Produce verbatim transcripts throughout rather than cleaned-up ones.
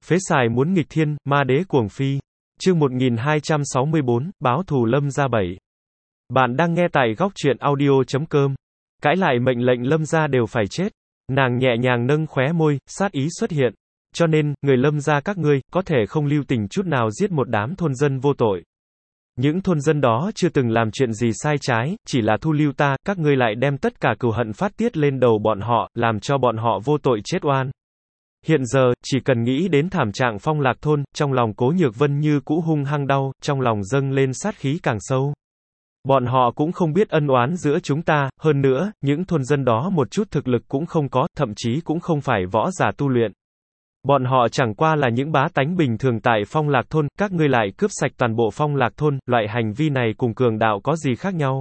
Phế xài muốn nghịch thiên, ma đế cuồng phi. Chương một nghìn hai trăm sáu mươi bốn, báo thù Lâm gia bảy. Bạn đang nghe tại góc truyện audio chấm com. Cãi lại mệnh lệnh Lâm gia đều phải chết. Nàng nhẹ nhàng nâng khóe môi, sát ý xuất hiện. Cho nên, người Lâm gia các ngươi, có thể không lưu tình chút nào giết một đám thôn dân vô tội. Những thôn dân đó chưa từng làm chuyện gì sai trái, chỉ là thu lưu ta, các ngươi lại đem tất cả cừu hận phát tiết lên đầu bọn họ, làm cho bọn họ vô tội chết oan. Hiện giờ, chỉ cần nghĩ đến thảm trạng Phong Lạc thôn, trong lòng Cố Nhược Vân như cũ hung hăng đau, trong lòng dâng lên sát khí càng sâu. Bọn họ cũng không biết ân oán giữa chúng ta, hơn nữa, những thôn dân đó một chút thực lực cũng không có, thậm chí cũng không phải võ giả tu luyện. Bọn họ chẳng qua là những bá tánh bình thường tại Phong Lạc thôn, các ngươi lại cướp sạch toàn bộ Phong Lạc thôn, loại hành vi này cùng cường đạo có gì khác nhau?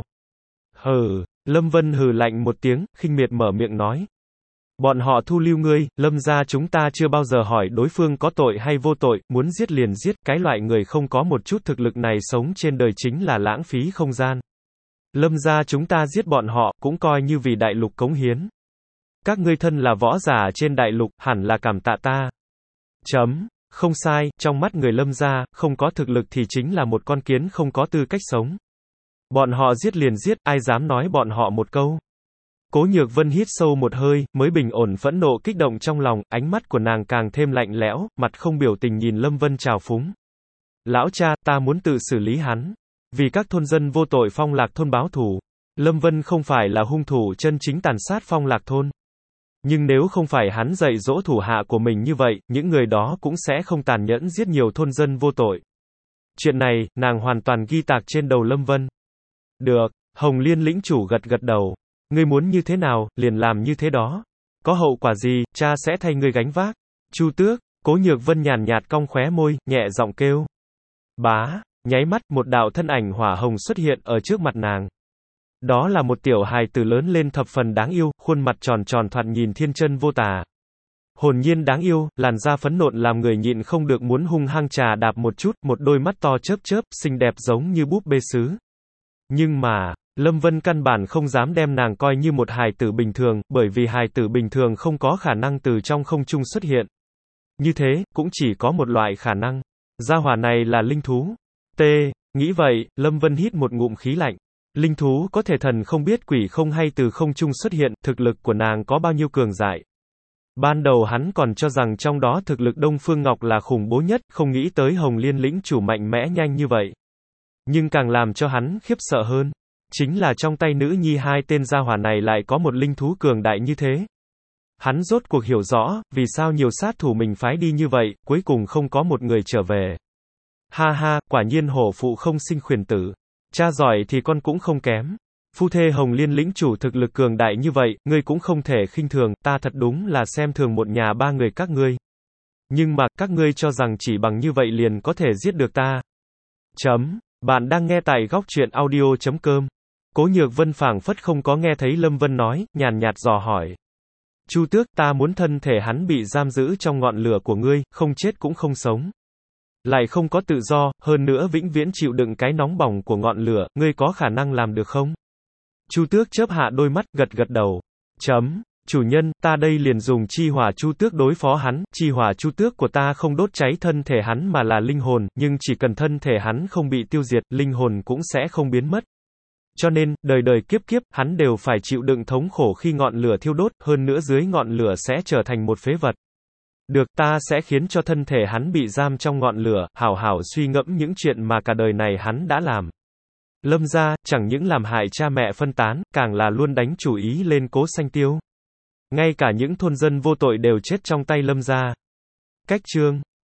Hừ, Lâm Vân hừ lạnh một tiếng, khinh miệt mở miệng nói. Bọn họ thu lưu ngươi, Lâm gia chúng ta chưa bao giờ hỏi đối phương có tội hay vô tội, muốn giết liền giết, cái loại người không có một chút thực lực này sống trên đời chính là lãng phí không gian. Lâm gia chúng ta giết bọn họ, cũng coi như vì đại lục cống hiến. Các ngươi thân là võ giả trên đại lục, hẳn là cảm tạ ta. Chấm, không sai, trong mắt người Lâm gia, không có thực lực thì chính là một con kiến không có tư cách sống. Bọn họ giết liền giết, ai dám nói bọn họ một câu. Cố Nhược Vân hít sâu một hơi, mới bình ổn phẫn nộ kích động trong lòng, ánh mắt của nàng càng thêm lạnh lẽo, mặt không biểu tình nhìn Lâm Vân trào phúng. Lão cha, ta muốn tự xử lý hắn. Vì các thôn dân vô tội Phong Lạc thôn báo thù. Lâm Vân không phải là hung thủ chân chính tàn sát Phong Lạc thôn. Nhưng nếu không phải hắn dạy dỗ thủ hạ của mình như vậy, những người đó cũng sẽ không tàn nhẫn giết nhiều thôn dân vô tội. Chuyện này, nàng hoàn toàn ghi tạc trên đầu Lâm Vân. Được, Hồng Liên lĩnh chủ gật gật đầu. Ngươi muốn như thế nào, liền làm như thế đó. Có hậu quả gì, cha sẽ thay ngươi gánh vác. Chu Tước, Cố Nhược Vân nhàn nhạt cong khóe môi, nhẹ giọng kêu. Bá, nháy mắt, một đạo thân ảnh hỏa hồng xuất hiện ở trước mặt nàng. Đó là một tiểu hài tử lớn lên thập phần đáng yêu, khuôn mặt tròn tròn thoạt nhìn thiên chân vô tà. Hồn nhiên đáng yêu, làn da phấn nộn làm người nhịn không được muốn hung hăng trà đạp một chút, một đôi mắt to chớp chớp, xinh đẹp giống như búp bê sứ. Nhưng mà, Lâm Vân căn bản không dám đem nàng coi như một hài tử bình thường, bởi vì hài tử bình thường không có khả năng từ trong không trung xuất hiện. Như thế, cũng chỉ có một loại khả năng. Gia hỏa này là linh thú. T. Nghĩ vậy, Lâm Vân hít một ngụm khí lạnh. Linh thú có thể thần không biết quỷ không hay từ không trung xuất hiện, thực lực của nàng có bao nhiêu cường đại. Ban đầu hắn còn cho rằng trong đó thực lực Đông Phương Ngọc là khủng bố nhất, không nghĩ tới Hồng Liên lĩnh chủ mạnh mẽ nhanh như vậy. Nhưng càng làm cho hắn khiếp sợ hơn, chính là trong tay nữ nhi hai tên gia hỏa này lại có một linh thú cường đại như thế. Hắn rốt cuộc hiểu rõ, vì sao nhiều sát thủ mình phái đi như vậy, cuối cùng không có một người trở về. Ha ha, quả nhiên hổ phụ không sinh khuyển tử. Cha giỏi thì con cũng không kém. Phu thê Hồng Liên lĩnh chủ thực lực cường đại như vậy, ngươi cũng không thể khinh thường, ta thật đúng là xem thường một nhà ba người các ngươi. Nhưng mà, các ngươi cho rằng chỉ bằng như vậy liền có thể giết được ta. Chấm, bạn đang nghe tại góc truyện audio chấm com. Cố Nhược Vân phảng phất không có nghe thấy Lâm Vân nói, nhàn nhạt dò hỏi. Chu Tước, ta muốn thân thể hắn bị giam giữ trong ngọn lửa của ngươi, không chết cũng không sống. Lại không có tự do, hơn nữa vĩnh viễn chịu đựng cái nóng bỏng của ngọn lửa, ngươi có khả năng làm được không? Chu Tước chớp hạ đôi mắt, gật gật đầu. Chấm, chủ nhân, ta đây liền dùng chi hỏa Chu Tước đối phó hắn, chi hỏa Chu Tước của ta không đốt cháy thân thể hắn mà là linh hồn, nhưng chỉ cần thân thể hắn không bị tiêu diệt, linh hồn cũng sẽ không biến mất. Cho nên, đời đời kiếp kiếp, hắn đều phải chịu đựng thống khổ khi ngọn lửa thiêu đốt, hơn nữa dưới ngọn lửa sẽ trở thành một phế vật. Được, ta sẽ khiến cho thân thể hắn bị giam trong ngọn lửa, hảo hảo suy ngẫm những chuyện mà cả đời này hắn đã làm. Lâm gia, chẳng những làm hại cha mẹ phân tán, càng là luôn đánh chủ ý lên Cố Xanh Tiêu. Ngay cả những thôn dân vô tội đều chết trong tay Lâm gia. Cách chương